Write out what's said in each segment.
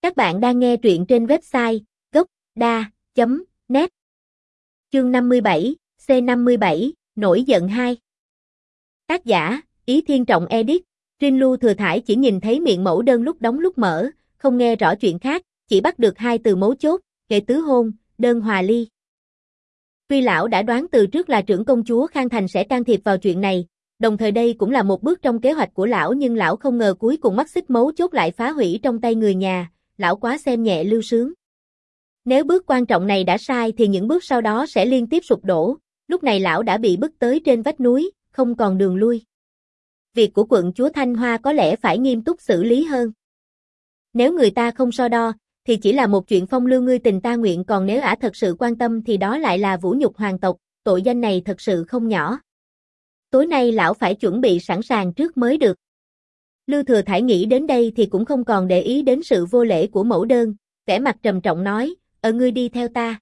Các bạn đang nghe truyện trên website gocda.net. Chương 57, C57, Nổi giận 2. Tác giả, Ý Thiên Trọng edit. Trinh Lưu Thừa Thải chỉ nhìn thấy miệng mẫu đơn lúc đóng lúc mở, không nghe rõ chuyện khác, chỉ bắt được hai từ mấu chốt, kệ tứ hôn, đơn hòa ly. Tuy lão đã đoán từ trước là trưởng công chúa Khang Thành sẽ can thiệp vào chuyện này, đồng thời đây cũng là một bước trong kế hoạch của lão, nhưng lão không ngờ cuối cùng mắt xích mấu chốt lại phá hủy trong tay người nhà, lão quá xem nhẹ Lưu Sướng. Nếu bước quan trọng này đã sai thì những bước sau đó sẽ liên tiếp sụp đổ, lúc này lão đã bị bức tới trên vách núi, không còn đường lui. Việc của quận chúa Thanh Hoa có lẽ phải nghiêm túc xử lý hơn. Nếu người ta không so đo, thì chỉ là một chuyện phong lưu ngươi tình ta nguyện, còn nếu ả thật sự quan tâm thì đó lại là vũ nhục hoàng tộc, tội danh này thật sự không nhỏ. Tối nay lão phải chuẩn bị sẵn sàng trước mới được. Lưu Thừa Thải nghĩ đến đây thì cũng không còn để ý đến sự vô lễ của mẫu đơn, vẻ mặt trầm trọng nói, ngươi đi theo ta.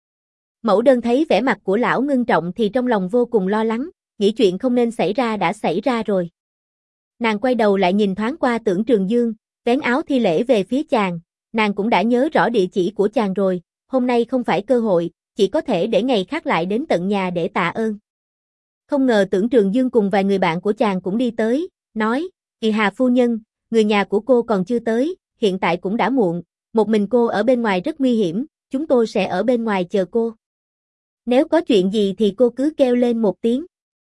Mẫu đơn thấy vẻ mặt của lão ngưng trọng thì trong lòng vô cùng lo lắng, nghĩ chuyện không nên xảy ra đã xảy ra rồi. Nàng quay đầu lại nhìn thoáng qua Tưởng Trường Dương, vén áo thi lễ về phía chàng, nàng cũng đã nhớ rõ địa chỉ của chàng rồi, hôm nay không phải cơ hội, chỉ có thể để ngày khác lại đến tận nhà để tạ ơn. Không ngờ Tưởng Trường Dương cùng vài người bạn của chàng cũng đi tới, nói, Kỳ Hà phu nhân, người nhà của cô còn chưa tới, hiện tại cũng đã muộn, một mình cô ở bên ngoài rất nguy hiểm, chúng tôi sẽ ở bên ngoài chờ cô. Nếu có chuyện gì thì cô cứ kêu lên một tiếng.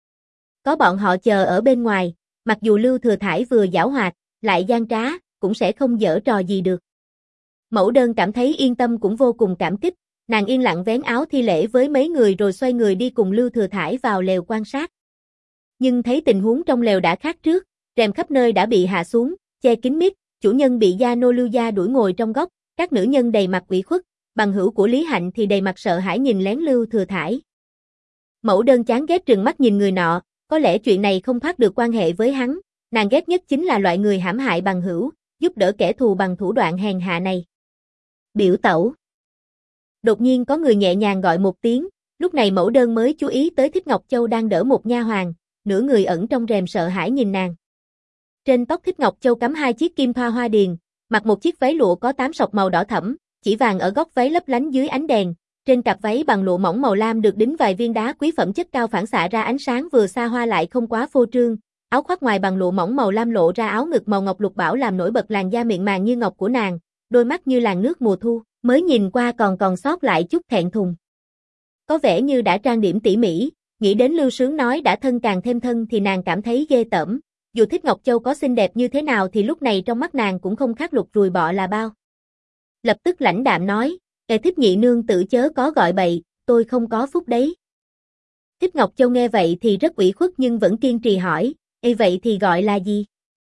Có bọn họ chờ ở bên ngoài, mặc dù Lưu Thừa Thải vừa giảo hoạt, lại gian trá, cũng sẽ không giở trò gì được. Mẫu đơn cảm thấy yên tâm cũng vô cùng cảm kích, nàng yên lặng vén áo thi lễ với mấy người rồi xoay người đi cùng Lưu Thừa Thải vào lều quan sát. Nhưng thấy tình huống trong lều đã khác trước, rèm khắp nơi đã bị hạ xuống, che kín mít, chủ nhân bị gia nô Lưu gia đuổi ngồi trong góc, các nữ nhân đầy mặt ủy khuất, bằng hữu của Lý Hạnh thì đầy mặt sợ hãi nhìn lén Lưu Thừa Thải. Mẫu đơn chán ghét trừng mắt nhìn người nọ, có lẽ chuyện này không thoát được quan hệ với hắn, nàng ghét nhất chính là loại người hãm hại bằng hữu, giúp đỡ kẻ thù bằng thủ đoạn hèn hạ này. Biểu tẩu. Đột nhiên có người nhẹ nhàng gọi một tiếng, lúc này mẫu đơn mới chú ý tới Thích Ngọc Châu đang đỡ một nha hoàn, nửa người ẩn trong rèm sợ hãi nhìn nàng. Trên tóc Thích Ngọc Châu cắm hai chiếc kim thoa hoa điền, mặc một chiếc váy lụa có 8 sọc màu đỏ thẫm, chỉ vàng ở góc váy lấp lánh dưới ánh đèn, trên cặp váy bằng lụa mỏng màu lam được đính vài viên đá quý phẩm chất cao phản xạ ra ánh sáng vừa xa hoa lại không quá phô trương, áo khoác ngoài bằng lụa mỏng màu lam lộ ra áo ngực màu ngọc lục bảo làm nổi bật làn da mịn màng như ngọc của nàng, đôi mắt như làn nước mùa thu, mới nhìn qua còn sót lại chút thẹn thùng. Có vẻ như đã trang điểm tỉ mỉ, nghĩ đến Lưu Sướng nói đã thân càng thêm thân thì nàng cảm thấy ghê tởm, dù Thích Ngọc Châu có xinh đẹp như thế nào thì lúc này trong mắt nàng cũng không khác lục ruồi bọ là bao. Lập tức lãnh đạm nói, Thích nhị nương tự chớ có gọi bậy, tôi không có phúc đấy. Thích Ngọc Châu nghe vậy thì rất ủy khuất nhưng vẫn kiên trì hỏi, vậy thì gọi là gì?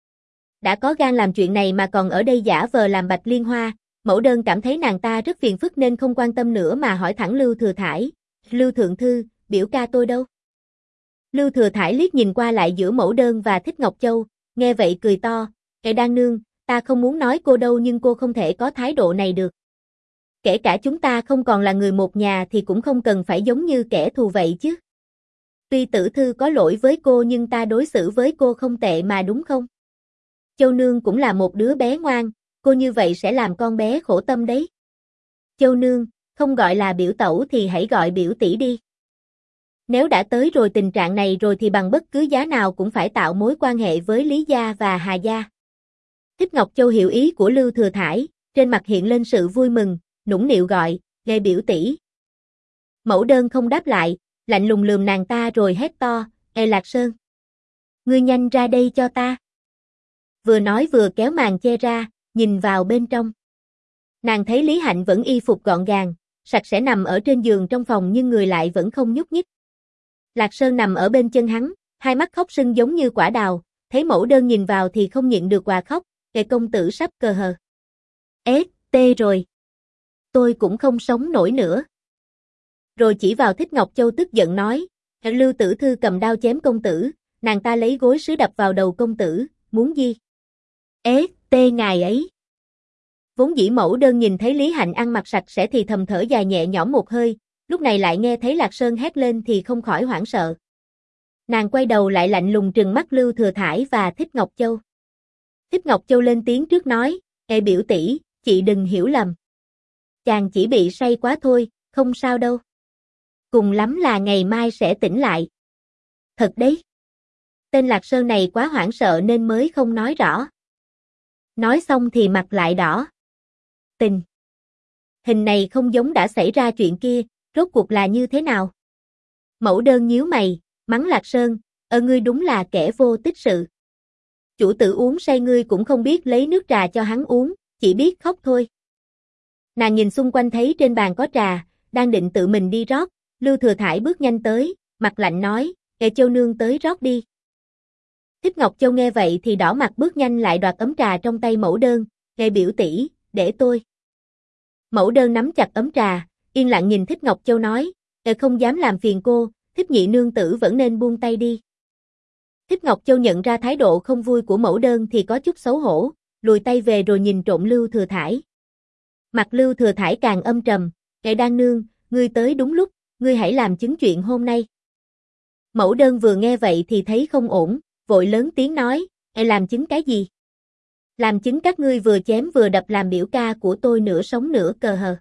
Đã có gan làm chuyện này mà còn ở đây giả vờ làm Bạch Liên Hoa, mẫu đơn cảm thấy nàng ta rất phiền phức nên không quan tâm nữa mà hỏi thẳng Lưu Thừa Thải, Lưu Thượng Thư, biểu ca tôi đâu? Lưu Thừa Thải liếc nhìn qua lại giữa mẫu đơn và Thích Ngọc Châu, nghe vậy cười to, Đan nương, ta không muốn nói cô đâu nhưng cô không thể có thái độ này được. Kể cả chúng ta không còn là người một nhà thì cũng không cần phải giống như kẻ thù vậy chứ. Tuy tử thư có lỗi với cô nhưng ta đối xử với cô không tệ mà đúng không? Châu nương cũng là một đứa bé ngoan, cô như vậy sẽ làm con bé khổ tâm đấy. Châu nương, không gọi là biểu tẩu thì hãy gọi biểu tỷ đi. Nếu đã tới rồi tình trạng này rồi thì bằng bất cứ giá nào cũng phải tạo mối quan hệ với Lý gia và Hà gia. Thích Ngọc Châu hiểu ý của Lưu Thừa Thải, trên mặt hiện lên sự vui mừng, nũng nịu gọi, Lê biểu tỷ. Mẫu đơn không đáp lại, lạnh lùng lườm nàng ta rồi hét to, Lạc Sơn. Ngươi nhanh ra đây cho ta. Vừa nói vừa kéo màn che ra, nhìn vào bên trong. Nàng thấy Lý Hạnh vẫn y phục gọn gàng, sạch sẽ nằm ở trên giường trong phòng nhưng người lại vẫn không nhúc nhích. Lạc Sơn nằm ở bên chân hắn, hai mắt khóc sưng giống như quả đào, thấy mẫu đơn nhìn vào thì không nhịn được òa khóc, công tử sắp cờ hờ. Tê rồi. Tôi cũng không sống nổi nữa. Rồi chỉ vào Thích Ngọc Châu tức giận nói, Lưu tử thư cầm đao chém công tử, nàng ta lấy gối sứ đập vào đầu công tử, muốn gì? Tê ngài ấy. Vốn dĩ mẫu đơn nhìn thấy Lý Hạnh ăn mặc sạch sẽ thì thầm thở dài nhẹ nhõm một hơi, lúc này lại nghe thấy Lạc Sơn hét lên thì không khỏi hoảng sợ. Nàng quay đầu lại lạnh lùng trừng mắt Lưu Thừa Thải và Thích Ngọc Châu. Thích Ngọc Châu lên tiếng trước nói, biểu tỷ, chị đừng hiểu lầm. Chàng chỉ bị say quá thôi, không sao đâu. Cùng lắm là ngày mai sẽ tỉnh lại. Thật đấy. Tên Lạc Sơn này quá hoảng sợ nên mới không nói rõ. Nói xong thì mặt lại đỏ. Tình hình này không giống đã xảy ra chuyện kia, rốt cuộc là như thế nào? Mẫu đơn nhíu mày, mắng Lạc Sơn, ngươi đúng là kẻ vô tích sự. Chủ tử uống say ngươi cũng không biết lấy nước trà cho hắn uống, chỉ biết khóc thôi. Nàng nhìn xung quanh thấy trên bàn có trà, đang định tự mình đi rót, Lưu Thừa Thải bước nhanh tới, mặt lạnh nói, Châu nương tới rót đi. Thích Ngọc Châu nghe vậy thì đỏ mặt bước nhanh lại đoạt ấm trà trong tay mẫu đơn, biểu tỷ, để tôi. Mẫu đơn nắm chặt ấm trà, yên lặng nhìn Thích Ngọc Châu nói, không dám làm phiền cô, Thích nhị nương tử vẫn nên buông tay đi. Thích Ngọc Châu nhận ra thái độ không vui của mẫu đơn thì có chút xấu hổ, lùi tay về rồi nhìn trộm Lưu Thừa Thải. Mặt Lưu Thừa Thải càng âm trầm, Đan nương, ngươi tới đúng lúc, ngươi hãy làm chứng chuyện hôm nay. Mẫu đơn vừa nghe vậy thì thấy không ổn, vội lớn tiếng nói, làm chứng cái gì? Làm chứng các ngươi vừa chém vừa đập làm biểu ca của tôi nửa sống nửa cờ hờ.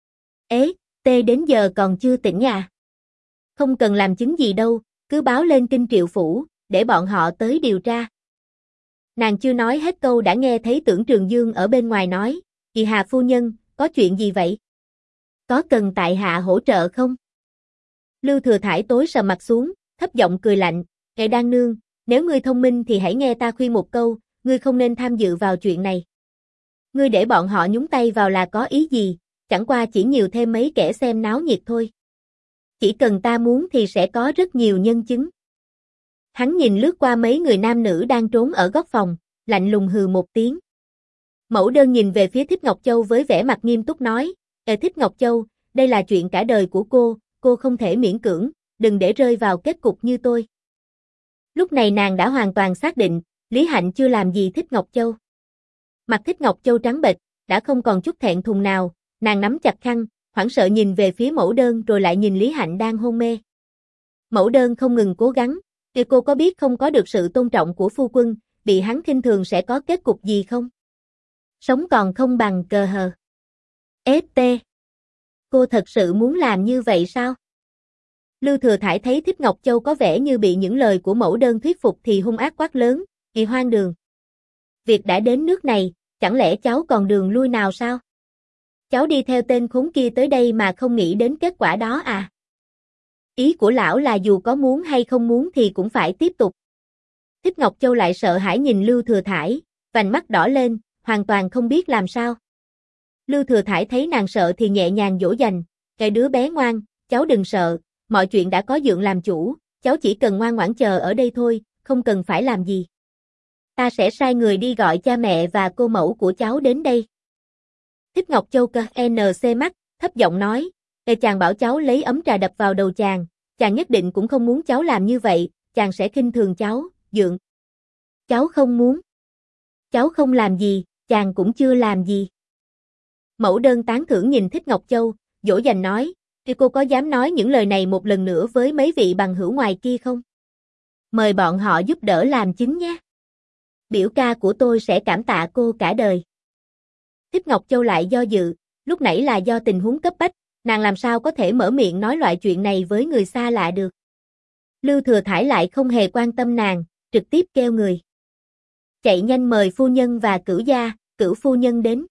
Tê đến giờ còn chưa tỉnh à? Không cần làm chứng gì đâu, cứ báo lên Kinh Triệu Phủ, để bọn họ tới điều tra. Nàng chưa nói hết câu đã nghe thấy Tưởng Trường Dương ở bên ngoài nói, Kỳ Hà phu nhân, có chuyện gì vậy? Có cần tại hạ hỗ trợ không? Lưu Thừa Thải tối sầm mặt xuống, thấp giọng cười lạnh, Đan nương, nếu ngươi thông minh thì hãy nghe ta khuyên một câu, ngươi không nên tham dự vào chuyện này. Ngươi để bọn họ nhúng tay vào là có ý gì, chẳng qua chỉ nhiều thêm mấy kẻ xem náo nhiệt thôi. Chỉ cần ta muốn thì sẽ có rất nhiều nhân chứng. Hắn nhìn lướt qua mấy người nam nữ đang trốn ở góc phòng, lạnh lùng hừ một tiếng. Mẫu đơn nhìn về phía Thích Ngọc Châu với vẻ mặt nghiêm túc nói, Thích Ngọc Châu, đây là chuyện cả đời của cô không thể miễn cưỡng, đừng để rơi vào kết cục như tôi. Lúc này nàng đã hoàn toàn xác định, Lý Hạnh chưa làm gì Thích Ngọc Châu. Mặt Thích Ngọc Châu trắng bệch, đã không còn chút thẹn thùng nào, nàng nắm chặt khăn, hoảng sợ nhìn về phía mẫu đơn rồi lại nhìn Lý Hạnh đang hôn mê. Mẫu đơn không ngừng cố gắng, cô có biết không có được sự tôn trọng của phu quân, bị hắn khinh thường sẽ có kết cục gì không? Sống còn không bằng cờ hờ. Cô thật sự muốn làm như vậy sao? Lưu Thừa Thải thấy Thích Ngọc Châu có vẻ như bị những lời của mẫu đơn thuyết phục thì hung ác quát lớn, hoang đường. Việc đã đến nước này, chẳng lẽ cháu còn đường lui nào sao? Cháu đi theo tên khốn kia tới đây mà không nghĩ đến kết quả đó à? Ý của lão là dù có muốn hay không muốn thì cũng phải tiếp tục. Thích Ngọc Châu lại sợ hãi nhìn Lưu Thừa Thải, vành mắt đỏ lên, hoàn toàn không biết làm sao. Lưu Thừa Thải thấy nàng sợ thì nhẹ nhàng dỗ dành, cái đứa bé ngoan, cháu đừng sợ, mọi chuyện đã có dượng làm chủ, cháu chỉ cần ngoan ngoãn chờ ở đây thôi, không cần phải làm gì. Ta sẽ sai người đi gọi cha mẹ và cô mẫu của cháu đến đây. Thích Ngọc Châu NC mắt, thấp giọng nói, chàng bảo cháu lấy ấm trà đập vào đầu chàng nhất định cũng không muốn cháu làm như vậy, chàng sẽ khinh thường cháu, dượng. Cháu không muốn. Cháu không làm gì, chàng cũng chưa làm gì. Mẫu đơn tán thưởng nhìn Thích Ngọc Châu, dỗ dành nói, cô có dám nói những lời này một lần nữa với mấy vị bằng hữu ngoài kia không? Mời bọn họ giúp đỡ làm chứng nhé. Biểu ca của tôi sẽ cảm tạ cô cả đời. Thích Ngọc Châu lại do dự, lúc nãy là do tình huống cấp bách, nàng làm sao có thể mở miệng nói loại chuyện này với người xa lạ được. Lưu Thừa Thải lại không hề quan tâm nàng, trực tiếp kêu người. Chạy nhanh mời phu nhân và cửu phu nhân đến.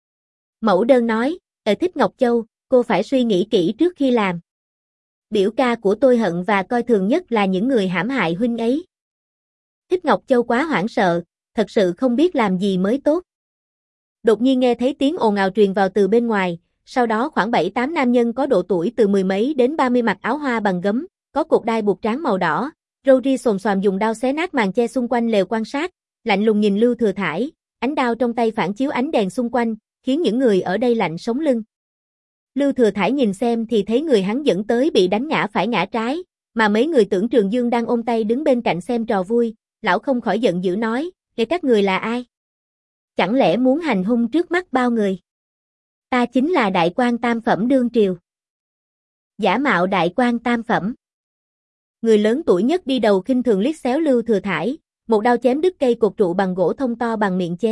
Mẫu đơn nói, Thích Ngọc Châu, cô phải suy nghĩ kỹ trước khi làm. Biểu ca của tôi hận và coi thường nhất là những người hãm hại huynh ấy. Thích Ngọc Châu quá hoảng sợ, thật sự không biết làm gì mới tốt. Đột nhiên nghe thấy tiếng ồn ào truyền vào từ bên ngoài, sau đó khoảng 7-8 nam nhân có độ tuổi từ mười mấy đến 30 mặc áo hoa bằng gấm, có cột đai buộc trán màu đỏ, râu ria xồm xoàm dùng đao xé nát màn che xung quanh lều quan sát, lạnh lùng nhìn Lưu Thừa Thải, ánh đao trong tay phản chiếu ánh đèn xung quanh, khiến những người ở đây lạnh sống lưng. Lưu Thừa Thải nhìn xem thì thấy người hắn dẫn tới bị đánh ngã phải ngã trái, mà mấy người Tưởng Trường Dương đang ôm tay đứng bên cạnh xem trò vui, lão không khỏi giận dữ nói, các người là ai? Chẳng lẽ muốn hành hung trước mắt bao người? Ta chính là đại quan tam phẩm đương triều. Giả mạo đại quan tam phẩm. Người lớn tuổi nhất đi đầu khinh thường liếc xéo Lưu Thừa Thải, một đao chém đứt cây cột trụ bằng gỗ thông to bằng miệng chén,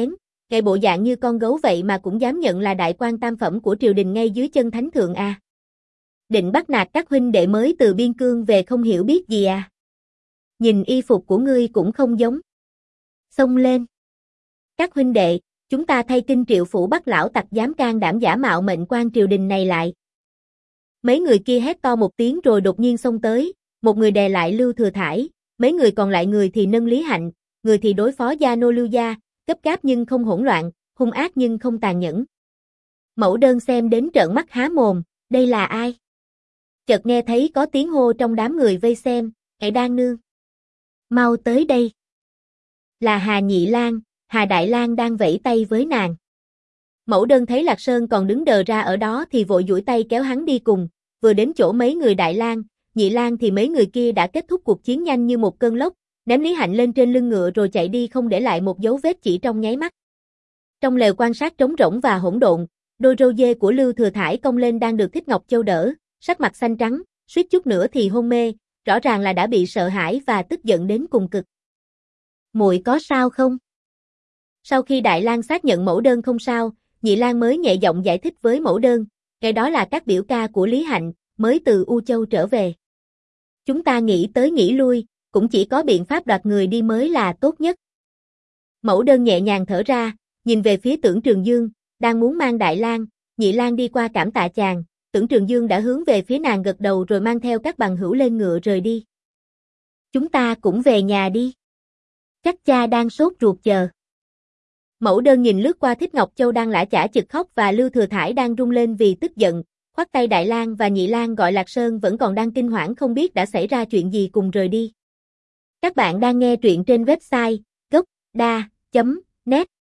cái bộ dạng như con gấu vậy mà cũng dám nhận là đại quan tam phẩm của triều đình ngay dưới chân thánh thượng à. Định bắt nạt các huynh đệ mới từ biên cương về không hiểu biết gì à. Nhìn y phục của ngươi cũng không giống. Xông lên. Các huynh đệ, chúng ta thay kinh triệu phủ bắt lão tặc dám can đảm giả mạo mệnh quan triều đình này lại. Mấy người kia hét to một tiếng rồi đột nhiên xông tới, một người đè lại Lưu Thừa Thải, mấy người còn lại người thì nâng Lý Hạnh, người thì đối phó Gia Nô Lưu gia, gấp gáp nhưng không hỗn loạn, hung ác nhưng không tàn nhẫn. Mẫu Đơn xem đến trợn mắt há mồm, đây là ai? Chợt nghe thấy có tiếng hô trong đám người vây xem, "Ệ Đan nương, mau tới đây." Là Hà Nhị Lang, Hà Đại Lang đang vẫy tay với nàng. Mẫu Đơn thấy Lạc Sơn còn đứng đờ ra ở đó thì vội duỗi tay kéo hắn đi cùng, vừa đến chỗ mấy người Đại Lang, Nhị Lang thì mấy người kia đã kết thúc cuộc chiến nhanh như một cơn lốc, ném Lý Hạnh lên trên lưng ngựa rồi chạy đi không để lại một dấu vết chỉ trong nháy mắt. Trong lều quan sát trống rỗng và hỗn độn, đôi râu dê của Lưu Thừa Thải cong lên đang được Thích Ngọc Châu đỡ, sắc mặt xanh trắng, suýt chút nữa thì hôn mê, rõ ràng là đã bị sợ hãi và tức giận đến cùng cực. "Muội có sao không?" Sau khi Đại Lang xác nhận Mẫu Đơn không sao, Nhị Lang mới nhẹ giọng giải thích với Mẫu Đơn, cái đó là các biểu ca của Lý Hạnh, mới từ U Châu trở về. Chúng ta nghĩ tới nghĩ lui, cũng chỉ có biện pháp đoạt người đi mới là tốt nhất. Mẫu Đơn nhẹ nhàng thở ra, nhìn về phía Tưởng Trường Dương, đang muốn mang Đại Lang, Nhị Lang đi qua cảm tạ chàng, Tưởng Trường Dương đã hướng về phía nàng gật đầu rồi mang theo các bằng hữu lên ngựa rời đi. Chúng ta cũng về nhà đi. Chắc cha đang sốt ruột chờ. Mẫu Đơn nhìn lướt qua Thích Ngọc Châu đang lả chả chực khóc và Lưu Thừa Thải đang run lên vì tức giận, khoát tay Đại Lang và Nhị Lang gọi Lạc Sơn vẫn còn đang kinh hoảng không biết đã xảy ra chuyện gì cùng rời đi. Các bạn đang nghe truyện trên website gocda.net